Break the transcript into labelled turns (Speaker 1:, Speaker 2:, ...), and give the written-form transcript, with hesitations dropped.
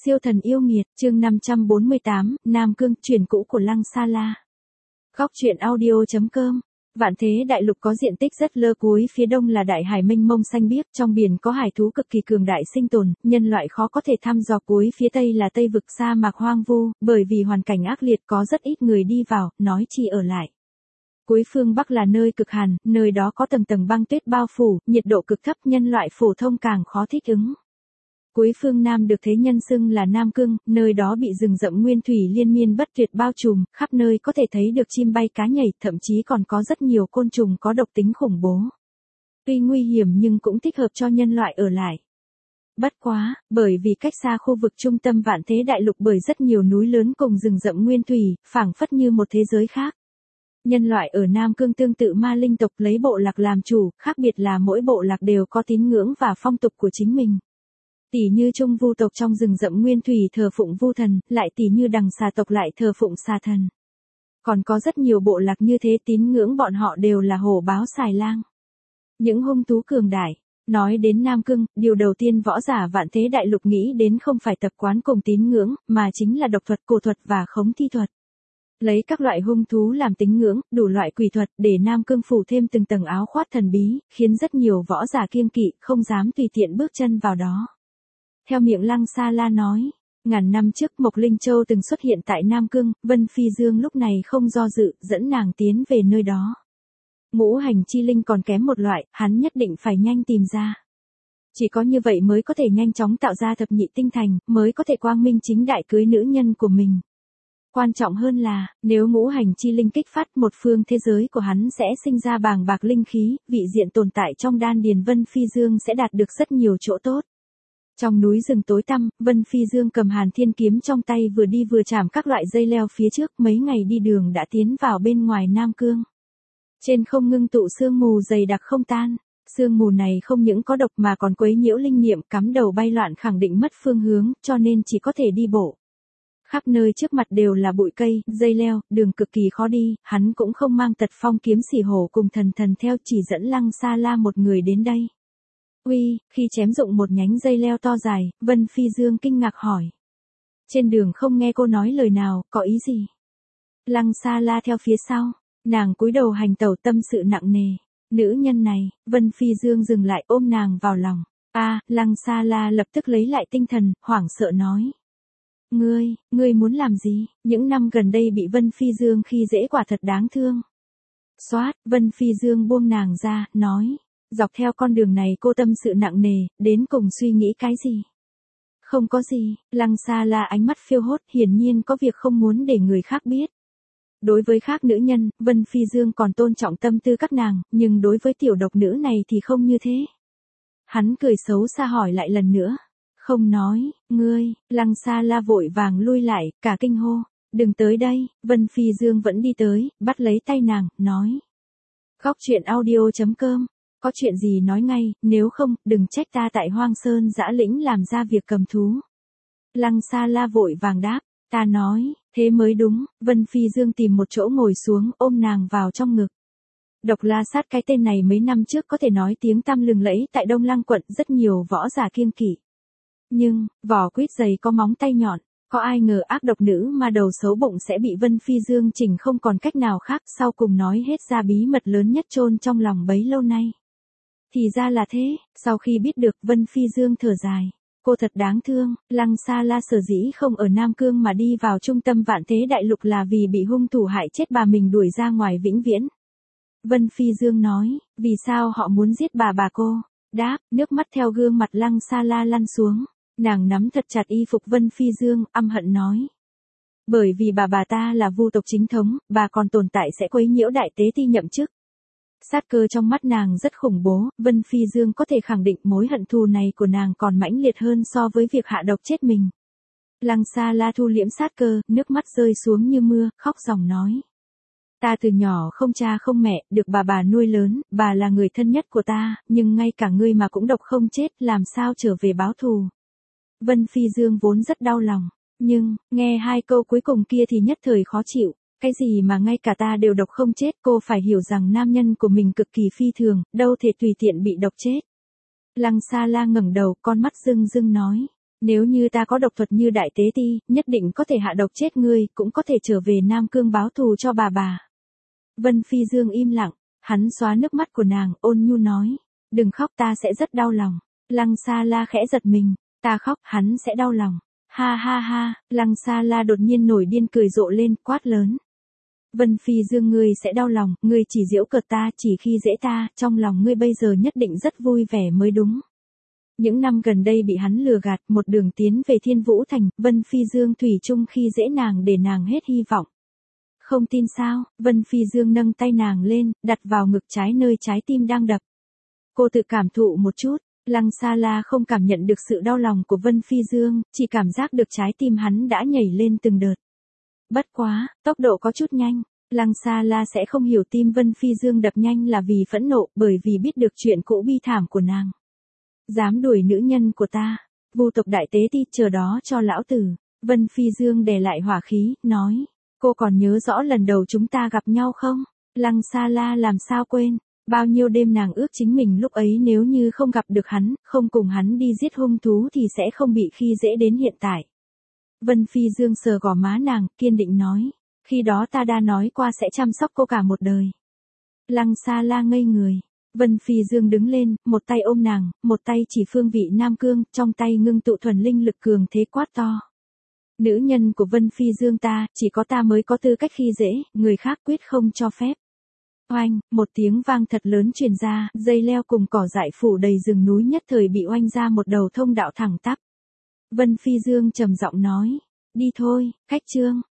Speaker 1: Siêu thần yêu nghiệt, chương 548, Nam Cương, truyện cũ của Lăng Sa La. Góc truyện audio.com. Vạn Thế Đại Lục có diện tích rất lớn, cuối phía đông là đại hải mênh mông xanh biếc, trong biển có hải thú cực kỳ cường đại sinh tồn, nhân loại khó có thể thăm dò. Cuối phía tây là Tây vực sa mạc hoang vu, bởi vì hoàn cảnh ác liệt có rất ít người đi vào, nói chi ở lại. Cuối phương bắc là nơi cực hàn, nơi đó có tầng tầng băng tuyết bao phủ, nhiệt độ cực thấp, nhân loại phổ thông càng khó thích ứng. Cuối phương Nam được thế nhân xưng là Nam Cương, nơi đó bị rừng rậm nguyên thủy liên miên bất tuyệt bao trùm, khắp nơi có thể thấy được chim bay cá nhảy, thậm chí còn có rất nhiều côn trùng có độc tính khủng bố. Tuy nguy hiểm nhưng cũng thích hợp cho nhân loại ở lại. Bất quá, bởi vì cách xa khu vực trung tâm Vạn Thế Đại Lục bởi rất nhiều núi lớn cùng rừng rậm nguyên thủy, phảng phất như một thế giới khác. Nhân loại ở Nam Cương tương tự ma linh tộc lấy bộ lạc làm chủ, khác biệt là mỗi bộ lạc đều có tín ngưỡng và phong tục của chính mình. Tỷ như Trung Vu tộc trong rừng rậm nguyên thủy thờ phụng Vu thần, lại tỷ như Đằng Xà tộc lại thờ phụng Xà thần. Còn có rất nhiều bộ lạc như thế, tín ngưỡng bọn họ đều là hổ báo xài lang. Những hung thú cường đại. Nói đến Nam Cương, điều đầu tiên võ giả Vạn Thế Đại Lục nghĩ đến không phải tập quán cùng tín ngưỡng, mà chính là độc thuật, cổ thuật và khống thi thuật. Lấy các loại hung thú làm tín ngưỡng, đủ loại quỷ thuật để Nam Cương phủ thêm từng tầng áo khoác thần bí, khiến rất nhiều võ giả kiêng kỵ, không dám tùy tiện bước chân vào đó. Theo miệng Lăng Sa La nói, ngàn năm trước Mộc Linh Châu từng xuất hiện tại Nam Cương, Vân Phi Dương lúc này không do dự, dẫn nàng tiến về nơi đó. Ngũ hành chi linh còn kém một loại, hắn nhất định phải nhanh tìm ra. Chỉ có như vậy mới có thể nhanh chóng tạo ra thập nhị tinh thành, mới có thể quang minh chính đại cưới nữ nhân của mình. Quan trọng hơn là, nếu ngũ hành chi linh kích phát, một phương thế giới của hắn sẽ sinh ra bàng bạc linh khí, vị diện tồn tại trong đan điền Vân Phi Dương sẽ đạt được rất nhiều chỗ tốt. Trong núi rừng tối tăm, Vân Phi Dương cầm Hàn Thiên kiếm trong tay vừa đi vừa chạm các loại dây leo phía trước, mấy ngày đi đường đã tiến vào bên ngoài Nam Cương. Trên không ngưng tụ sương mù dày đặc không tan, sương mù này không những có độc mà còn quấy nhiễu linh niệm, cắm đầu bay loạn, khẳng định mất phương hướng, cho nên chỉ có thể đi bộ. Khắp nơi trước mặt đều là bụi cây, dây leo, đường cực kỳ khó đi, hắn cũng không mang Tật Phong kiếm xỉ hổ cùng thần thần theo, chỉ dẫn Lăng Sa La một người đến đây. Uy, khi chém dụng một nhánh dây leo to dài, Vân Phi Dương kinh ngạc hỏi. Trên đường không nghe cô nói lời nào, có ý gì? Lăng Sa La theo phía sau, nàng cúi đầu hành tẩu, tâm sự nặng nề. Nữ nhân này, Vân Phi Dương dừng lại ôm nàng vào lòng. Lăng Sa La lập tức lấy lại tinh thần, hoảng sợ nói. Ngươi muốn làm gì? Những năm gần đây bị Vân Phi Dương khi dễ quả thật đáng thương. Xoát, Vân Phi Dương buông nàng ra, nói. Dọc theo con đường này cô tâm sự nặng nề, đến cùng suy nghĩ cái gì? Không có gì, Lăng Sa La ánh mắt phiêu hốt, hiển nhiên có việc không muốn để người khác biết. Đối với khác nữ nhân, Vân Phi Dương còn tôn trọng tâm tư các nàng, nhưng đối với tiểu độc nữ này thì không như thế. Hắn cười xấu xa hỏi lại lần nữa. Không nói, Lăng Sa La vội vàng lui lại, cả kinh hô. Đừng tới đây, Vân Phi Dương vẫn đi tới, bắt lấy tay nàng, nói. Góc truyện audio.com. Có chuyện gì nói ngay, nếu không, đừng trách ta tại Hoang Sơn Dã Lĩnh làm ra việc cầm thú. Lăng Sa La vội vàng đáp, ta nói, thế mới đúng. Vân Phi Dương tìm một chỗ ngồi xuống, ôm nàng vào trong ngực. Độc La Sát, cái tên này mấy năm trước có thể nói tiếng tăm lừng lẫy tại Đông Lăng quận, rất nhiều võ giả kiêng kỵ. Nhưng, vỏ quýt dày có móng tay nhọn, có ai ngờ ác độc nữ mà đầu xấu bụng sẽ bị Vân Phi Dương chỉnh không còn cách nào khác, sau cùng nói hết ra bí mật lớn nhất chôn trong lòng bấy lâu nay. Thì ra là thế, sau khi biết được, Vân Phi Dương thở dài. Cô thật đáng thương. Lăng Sa La sở dĩ không ở Nam Cương mà đi vào trung tâm Vạn Thế Đại Lục là vì bị hung thủ hại chết bà mình đuổi ra ngoài vĩnh viễn. Vân Phi Dương nói, vì sao họ muốn giết bà cô? Đáp, nước mắt theo gương mặt Lăng Sa La lăn xuống. Nàng nắm thật chặt y phục Vân Phi Dương, âm hận nói. Bởi vì bà ta là Vu tộc chính thống, bà còn tồn tại sẽ quấy nhiễu đại tế ti nhậm chức. Sát cơ trong mắt nàng rất khủng bố, Vân Phi Dương có thể khẳng định mối hận thù này của nàng còn mãnh liệt hơn so với việc hạ độc chết mình. Lăng Sa La thu liễm sát cơ, nước mắt rơi xuống như mưa, khóc ròng nói. Ta từ nhỏ không cha không mẹ, được bà nuôi lớn, bà là người thân nhất của ta, nhưng ngay cả ngươi mà cũng độc không chết, làm sao trở về báo thù. Vân Phi Dương vốn rất đau lòng, nhưng, nghe hai câu cuối cùng kia thì nhất thời khó chịu. Cái gì mà ngay cả ta đều độc không chết, cô phải hiểu rằng nam nhân của mình cực kỳ phi thường, đâu thể tùy tiện bị độc chết. Lăng Sa La ngẩng đầu, con mắt rưng rưng nói. Nếu như ta có độc thuật như đại tế ti, nhất định có thể hạ độc chết ngươi, cũng có thể trở về Nam Cương báo thù cho bà. Vân Phi Dương im lặng, hắn xóa nước mắt của nàng, ôn nhu nói. Đừng khóc, ta sẽ rất đau lòng. Lăng Sa La khẽ giật mình, ta khóc, hắn sẽ đau lòng. Ha ha ha, Lăng Sa La đột nhiên nổi điên cười rộ lên, quát lớn. Vân Phi Dương, ngươi sẽ đau lòng, ngươi chỉ giễu cợt ta, chỉ khi dễ ta, trong lòng ngươi bây giờ nhất định rất vui vẻ mới đúng. Những năm gần đây bị hắn lừa gạt, một đường tiến về Thiên Vũ Thành, Vân Phi Dương thủy chung khi dễ nàng để nàng hết hy vọng. Không tin sao? Vân Phi Dương nâng tay nàng lên, đặt vào ngực trái nơi trái tim đang đập. Cô tự cảm thụ một chút, Lăng Sa La không cảm nhận được sự đau lòng của Vân Phi Dương, chỉ cảm giác được trái tim hắn đã nhảy lên từng đợt. Bất quá, tốc độ có chút nhanh, Lăng Sa La sẽ không hiểu tim Vân Phi Dương đập nhanh là vì phẫn nộ, bởi vì biết được chuyện cũ bi thảm của nàng. Dám đuổi nữ nhân của ta, Vu tộc đại tế ti, chờ đó cho lão tử. Vân Phi Dương đè lại hỏa khí, nói. Cô còn nhớ rõ lần đầu chúng ta gặp nhau không? Lăng Sa La làm sao quên, bao nhiêu đêm nàng ước chính mình lúc ấy nếu như không gặp được hắn, không cùng hắn đi giết hung thú thì sẽ không bị khi dễ đến hiện tại. Vân Phi Dương sờ gò má nàng, kiên định nói. Khi đó ta đã nói qua sẽ chăm sóc cô cả một đời. Lăng Sa La ngây người. Vân Phi Dương đứng lên, một tay ôm nàng, một tay chỉ phương vị Nam Cương, trong tay ngưng tụ thuần linh lực cường thế quát to. Nữ nhân của Vân Phi Dương ta, chỉ có ta mới có tư cách khi dễ, người khác quyết không cho phép. Oanh, một tiếng vang thật lớn truyền ra, dây leo cùng cỏ dại phủ đầy rừng núi nhất thời bị oanh ra một đầu thông đạo thẳng tắp. Vân Phi Dương trầm giọng nói, đi thôi, khách trương.